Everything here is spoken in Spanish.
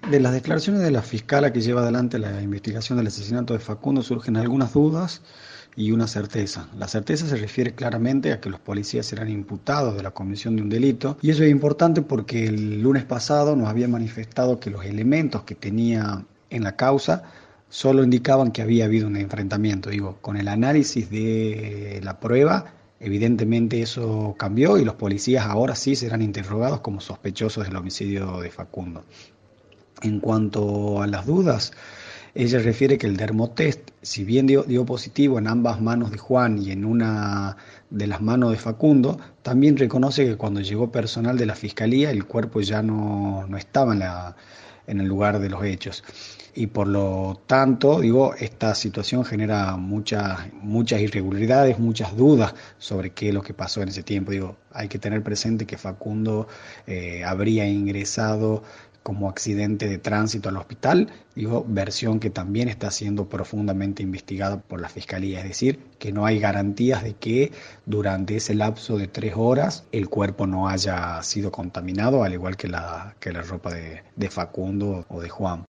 De las declaraciones de la fiscala que lleva adelante la investigación del asesinato de Facundo surgen algunas dudas y una certeza. La certeza se refiere claramente a que los policías serán imputados de la comisión de un delito, y eso es importante porque el lunes pasado nos había manifestado que los elementos que tenía en la causa solo indicaban que había habido un enfrentamiento. Digo, con el análisis de la prueba, evidentemente eso cambió y los policías ahora sí serán interrogados como sospechosos del homicidio de Facundo. En cuanto a las dudas, ella refiere que el dermotest, si bien dio positivo en ambas manos de Juan y en una de las manos de Facundo, también reconoce que cuando llegó personal de la fiscalía el cuerpo ya no estaba en el lugar de los hechos. Y por lo tanto, digo, esta situación genera muchas irregularidades, muchas dudas sobre qué es lo que pasó en ese tiempo. Digo, hay que tener presente que Facundo habría ingresado como accidente de tránsito al hospital, digo, versión que también está siendo profundamente investigada por la Fiscalía, es decir, que no hay garantías de que durante ese lapso de 3 horas el cuerpo no haya sido contaminado, al igual que la ropa de Facundo o de Juan.